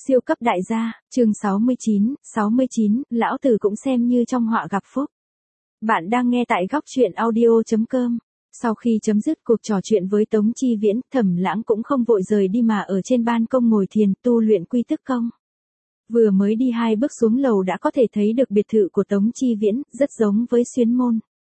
Siêu cấp đại gia, chương 69, lão tử cũng xem như trong họa gặp phúc. Bạn đang nghe tại góc truyện audio.com. Sau khi chấm dứt cuộc trò chuyện với Tống Chi Viễn, Thẩm Lãng cũng không vội rời đi mà ở trên ban công ngồi thiền tu luyện quy tức công. Vừa mới đi 2 bước xuống lầu đã có thể thấy được biệt thự của Tống Chi Viễn, rất giống với Xuyến Môn.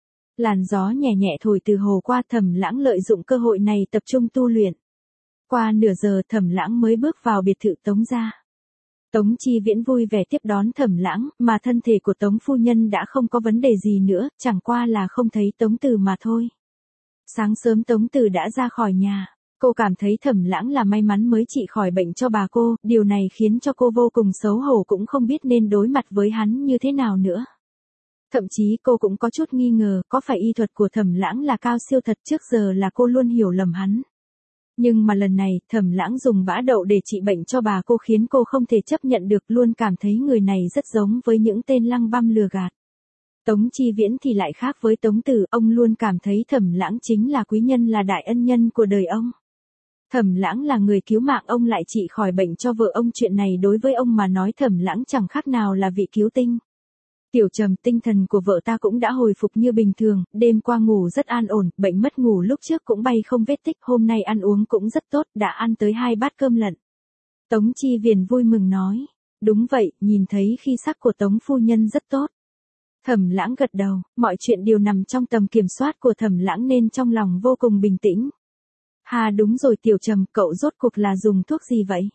Làn gió nhẹ nhẹ thổi từ hồ qua, Thẩm Lãng lợi dụng cơ hội này tập trung tu luyện. Qua nửa giờ Thẩm Lãng mới bước vào biệt thự Tống gia. Tống Chi Viễn vui vẻ tiếp đón Thẩm Lãng, mà thân thể của Tống phu nhân đã không có vấn đề gì nữa, chẳng qua là không thấy Tống Từ mà thôi. Sáng sớm Tống Từ đã ra khỏi nhà, cô cảm thấy Thẩm Lãng là may mắn mới trị khỏi bệnh cho bà cô, điều này khiến cho cô vô cùng xấu hổ, cũng không biết nên đối mặt với hắn như thế nào nữa. Thậm chí cô cũng có chút nghi ngờ, có phải y thuật của Thẩm Lãng là cao siêu thật, trước giờ là cô luôn hiểu lầm hắn. Nhưng mà lần này, Thẩm Lãng dùng bã đậu để trị bệnh cho bà cô khiến cô không thể chấp nhận được, luôn cảm thấy người này rất giống với những tên lăng băm lừa gạt. Tống Chi Viễn thì lại khác với Tống Tử, ông luôn cảm thấy Thẩm Lãng chính là quý nhân, là đại ân nhân của đời ông. Thẩm Lãng là người cứu mạng ông lại trị khỏi bệnh cho vợ ông, chuyện này đối với ông mà nói Thẩm Lãng chẳng khác nào là vị cứu tinh. Tiểu Trầm, tinh thần của vợ ta cũng đã hồi phục như bình thường, đêm qua ngủ rất an ổn, bệnh mất ngủ lúc trước cũng bay không vết tích, hôm nay ăn uống cũng rất tốt, đã ăn tới 2 bát cơm lận. Tống Chi Viễn vui mừng nói, đúng vậy, nhìn thấy khí sắc của Tống phu nhân rất tốt. Thẩm Lãng gật đầu, mọi chuyện đều nằm trong tầm kiểm soát của Thẩm Lãng nên trong lòng vô cùng bình tĩnh. Hà đúng rồi Tiểu Trầm, cậu rốt cuộc là dùng thuốc gì vậy?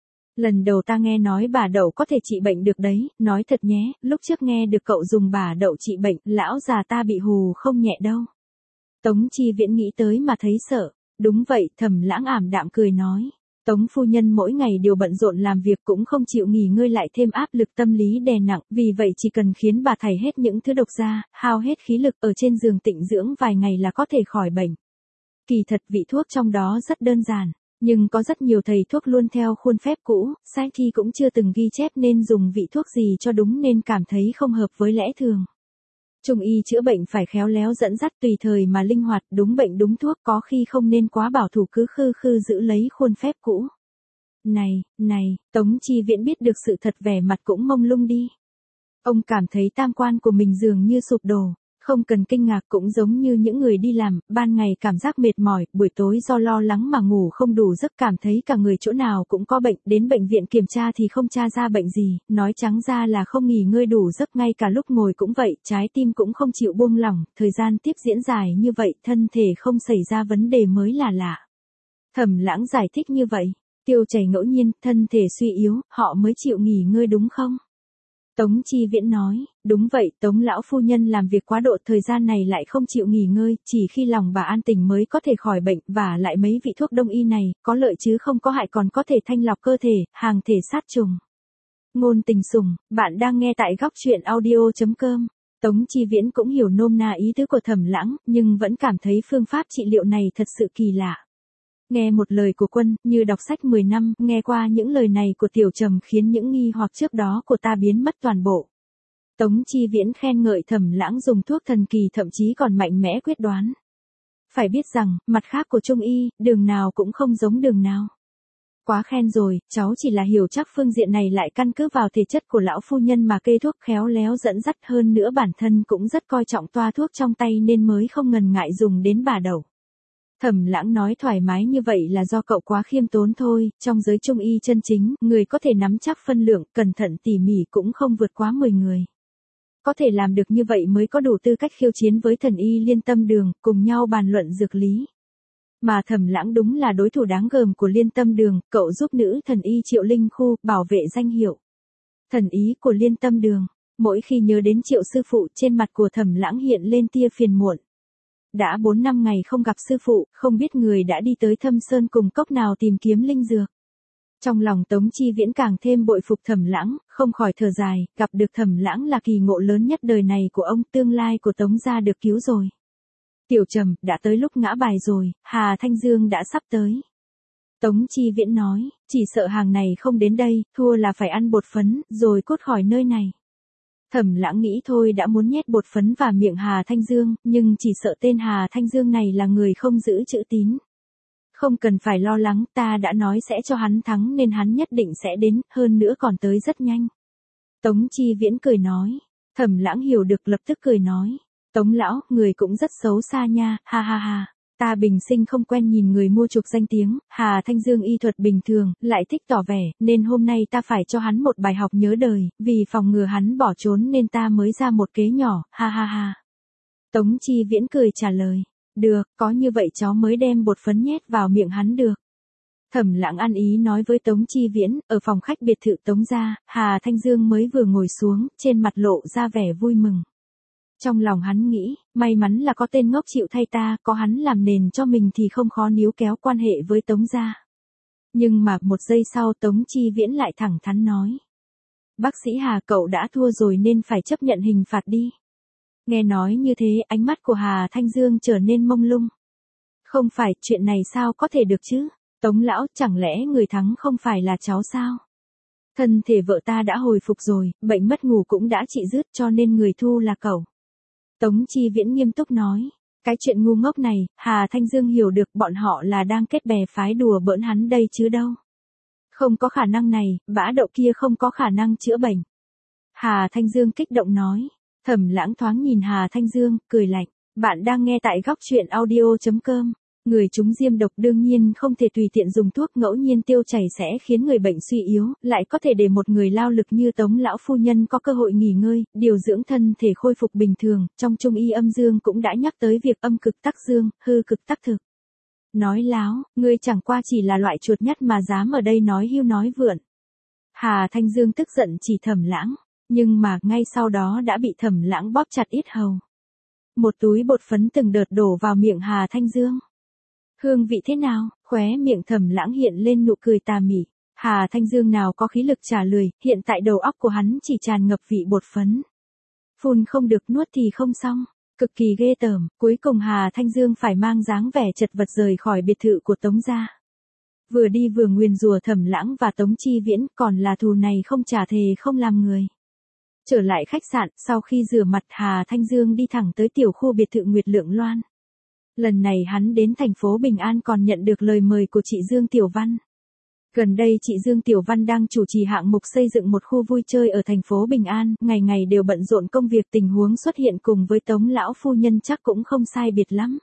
Lần đầu ta nghe nói bả đậu có thể trị bệnh được đấy, nói thật nhé, lúc trước nghe được cậu dùng bả đậu trị bệnh, lão già ta bị hù không nhẹ đâu. Tống Chi Viễn nghĩ tới mà thấy sợ, đúng vậy, Thẩm Lãng ảm đạm cười nói. Tống phu nhân mỗi ngày đều bận rộn làm việc, cũng không chịu nghỉ ngơi, lại thêm áp lực tâm lý đè nặng, vì vậy chỉ cần khiến bà thải hết những thứ độc ra, hao hết khí lực ở trên giường tịnh dưỡng vài ngày là có thể khỏi bệnh. Kỳ thật vị thuốc trong đó rất đơn giản. Nhưng có rất nhiều thầy thuốc luôn theo khuôn phép cũ, sai thi cũng chưa từng ghi chép nên dùng vị thuốc gì cho đúng, nên cảm thấy không hợp với lẽ thường. Trung y chữa bệnh phải khéo léo dẫn dắt, tùy thời mà linh hoạt, đúng bệnh đúng thuốc, có khi không nên quá bảo thủ cứ khư giữ lấy khuôn phép cũ. Này, Tống Chi Viễn biết được sự thật, vẻ mặt cũng mông lung đi. Ông cảm thấy tam quan của mình dường như sụp đổ. Không cần kinh ngạc, cũng giống như những người đi làm, ban ngày cảm giác mệt mỏi, buổi tối do lo lắng mà ngủ không đủ giấc, cảm thấy cả người chỗ nào cũng có bệnh, đến bệnh viện kiểm tra thì không tra ra bệnh gì, nói trắng ra là không nghỉ ngơi đủ giấc, ngay cả lúc ngồi cũng vậy, trái tim cũng không chịu buông lỏng, thời gian tiếp diễn dài như vậy, thân thể không xảy ra vấn đề mới là lạ. Thẩm Lãng giải thích như vậy, tiêu chảy ngẫu nhiên, thân thể suy yếu, họ mới chịu nghỉ ngơi đúng không? Tống Chi Viễn nói, đúng vậy, Tống lão phu nhân làm việc quá độ, thời gian này lại không chịu nghỉ ngơi, chỉ khi lòng bà an tình mới có thể khỏi bệnh, và lại mấy vị thuốc đông y này, có lợi chứ không có hại, còn có thể thanh lọc cơ thể, hàng thể sát trùng. Ngôn tình sủng, bạn đang nghe tại góc truyện audio.com. Tống Chi Viễn cũng hiểu nôm na ý tứ của Thẩm Lãng, nhưng vẫn cảm thấy phương pháp trị liệu này thật sự kỳ lạ. Nghe một lời của quân, như đọc sách 10 năm, nghe qua những lời này của Tiểu Trầm khiến những nghi hoặc trước đó của ta biến mất toàn bộ. Tống Chi Viễn khen ngợi Thẩm Lãng dùng thuốc thần kỳ, thậm chí còn mạnh mẽ quyết đoán. Phải biết rằng, mặt khác của Trung y, đường nào cũng không giống đường nào. Quá khen rồi, cháu chỉ là hiểu chắc phương diện này, lại căn cứ vào thể chất của lão phu nhân mà kê thuốc khéo léo dẫn dắt, hơn nữa bản thân cũng rất coi trọng toa thuốc trong tay nên mới không ngần ngại dùng đến bả đậu. Thẩm Lãng nói thoải mái như vậy là do cậu quá khiêm tốn thôi, trong giới Trung y chân chính, người có thể nắm chắc phân lượng, cẩn thận tỉ mỉ cũng không vượt quá 10 người. Có thể làm được như vậy mới có đủ tư cách khiêu chiến với thần y Liên Tâm Đường, cùng nhau bàn luận dược lý. Mà Thẩm Lãng đúng là đối thủ đáng gờm của Liên Tâm Đường, cậu giúp nữ thần y Triệu Linh Khu bảo vệ danh hiệu thần y của Liên Tâm Đường. Mỗi khi nhớ đến Triệu sư phụ, trên mặt của Thẩm Lãng hiện lên tia phiền muộn. Đã 4 năm ngày không gặp sư phụ, không biết người đã đi tới Thâm Sơn cùng cốc nào tìm kiếm linh dược. Trong lòng Tống Chi Viễn càng thêm bội phục Thẩm Lãng, không khỏi thở dài, gặp được Thẩm Lãng là kỳ ngộ lớn nhất đời này của ông, tương lai của Tống gia được cứu rồi. Tiểu Trầm, đã tới lúc ngã bài rồi, Hà Thanh Dương đã sắp tới. Tống Chi Viễn nói, chỉ sợ hàng này không đến đây, thua là phải ăn bột phấn, rồi cút khỏi nơi này. Thẩm Lãng nghĩ thôi đã muốn nhét bột phấn vào miệng Hà Thanh Dương, nhưng chỉ sợ tên Hà Thanh Dương này là người không giữ chữ tín. Không cần phải lo lắng, ta đã nói sẽ cho hắn thắng nên hắn nhất định sẽ đến, hơn nữa còn tới rất nhanh. Tống Chi Viễn cười nói. Thẩm Lãng hiểu được lập tức cười nói. Tống lão, người cũng rất xấu xa nha, ha ha ha. Ta bình sinh không quen nhìn người mua chuộc danh tiếng, Hà Thanh Dương y thuật bình thường, lại thích tỏ vẻ, nên hôm nay ta phải cho hắn một bài học nhớ đời, vì phòng ngừa hắn bỏ trốn nên ta mới ra một kế nhỏ, ha ha ha. Tống Chi Viễn cười trả lời. Được, có như vậy cháu mới đem bột phấn nhét vào miệng hắn được. Thẩm Lãng ăn ý nói với Tống Chi Viễn, ở phòng khách biệt thự Tống gia, Hà Thanh Dương mới vừa ngồi xuống, trên mặt lộ ra vẻ vui mừng. Trong lòng hắn nghĩ, may mắn là có tên ngốc chịu thay ta, có hắn làm nền cho mình thì không khó níu kéo quan hệ với Tống gia. Nhưng mà một giây sau Tống Chi Viễn lại thẳng thắn nói. Bác sĩ Hà, cậu đã thua rồi nên phải chấp nhận hình phạt đi. Nghe nói như thế, ánh mắt của Hà Thanh Dương trở nên mông lung. Không phải, chuyện này sao có thể được chứ? Tống lão, chẳng lẽ người thắng không phải là cháu sao? Thân thể vợ ta đã hồi phục rồi, bệnh mất ngủ cũng đã trị dứt cho nên người thu là cậu. Tống Chi Viễn nghiêm túc nói. Cái chuyện ngu ngốc này, Hà Thanh Dương hiểu được bọn họ là đang kết bè phái đùa bỡn hắn đây chứ đâu. Không có khả năng này, bã đậu kia không có khả năng chữa bệnh. Hà Thanh Dương kích động nói. Thẩm Lãng thoáng nhìn Hà Thanh Dương, cười lạnh. Bạn đang nghe tại góc truyện audio.com. Người trúng diêm độc đương nhiên không thể tùy tiện dùng thuốc, ngẫu nhiên tiêu chảy sẽ khiến người bệnh suy yếu, lại có thể để một người lao lực như Tống lão phu nhân có cơ hội nghỉ ngơi, điều dưỡng thân thể khôi phục bình thường. Trong Trung y âm dương cũng đã nhắc tới việc âm cực tắc dương, hư cực tắc thực. Nói láo, ngươi chẳng qua chỉ là loại chuột nhắt mà dám ở đây nói hưu nói vượn. Hà Thanh Dương tức giận chỉ Thẩm Lãng, nhưng mà ngay sau đó đã bị Thẩm Lãng bóp chặt yết hầu. Một túi bột phấn từng đợt đổ vào miệng Hà Thanh Dương. Hương vị thế nào? Khóe miệng Thẩm Lãng hiện lên nụ cười tà mị. Hà Thanh Dương nào có khí lực trả lời, hiện tại đầu óc của hắn chỉ tràn ngập vị bột phấn. Phun không được, nuốt thì không xong. Cực kỳ ghê tởm, cuối cùng Hà Thanh Dương phải mang dáng vẻ chật vật rời khỏi biệt thự của Tống gia. Vừa đi vừa nguyền rủa Thẩm Lãng và Tống Chi Viễn, còn là thù này không trả thề không làm người. Trở lại khách sạn, sau khi rửa mặt Hà Thanh Dương đi thẳng tới tiểu khu biệt thự Nguyệt Lượng Loan. Lần này hắn đến thành phố Bình An còn nhận được lời mời của chị Dương Tiểu Văn. Gần đây chị Dương Tiểu Văn đang chủ trì hạng mục xây dựng một khu vui chơi ở thành phố Bình An, ngày ngày đều bận rộn công việc, tình huống xuất hiện cùng với Tống lão phu nhân chắc cũng không sai biệt lắm.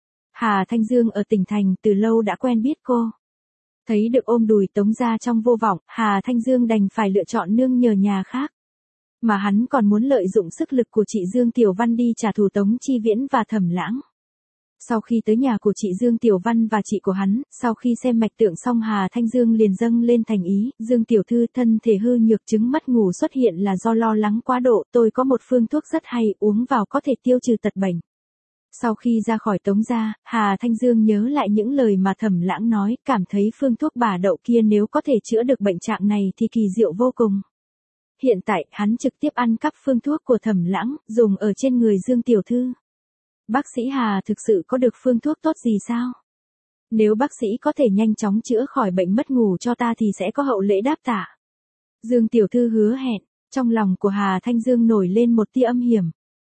Hà Thanh Dương ở tỉnh thành từ lâu đã quen biết cô. Thấy được ôm đùi Tống gia trong vô vọng, Hà Thanh Dương đành phải lựa chọn nương nhờ nhà khác. Mà hắn còn muốn lợi dụng sức lực của chị Dương Tiểu Văn đi trả thù Tống Chi Viễn và Thẩm Lãng. Sau khi tới nhà của chị Dương Tiểu Văn và chị của hắn, sau khi xem mạch tượng xong Hà Thanh Dương liền dâng lên thành ý, Dương Tiểu Thư, thân thể hư nhược chứng mất ngủ xuất hiện là do lo lắng quá độ, tôi có một phương thuốc rất hay, uống vào có thể tiêu trừ tật bệnh. Sau khi ra khỏi Tống gia, Hà Thanh Dương nhớ lại những lời mà Thẩm Lãng nói, cảm thấy phương thuốc bà đậu kia nếu có thể chữa được bệnh trạng này thì kỳ diệu vô cùng. Hiện tại, hắn trực tiếp ăn cắp phương thuốc của Thẩm Lãng, dùng ở trên người Dương Tiểu Thư. Bác sĩ Hà thực sự có được phương thuốc tốt gì sao? Nếu bác sĩ có thể nhanh chóng chữa khỏi bệnh mất ngủ cho ta thì sẽ có hậu lễ đáp tạ. Dương Tiểu Thư hứa hẹn, trong lòng của Hà Thanh Dương nổi lên một tia âm hiểm.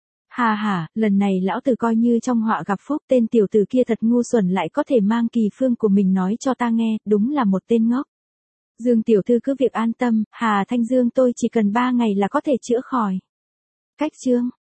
Hà, lần này lão tử coi như trong họa gặp phúc, tên tiểu tử kia thật ngu xuẩn lại có thể mang kỳ phương của mình nói cho ta nghe, đúng là một tên ngốc. Dương Tiểu Thư cứ việc an tâm, Hà Thanh Dương tôi chỉ cần 3 ngày là có thể chữa khỏi. Cách chương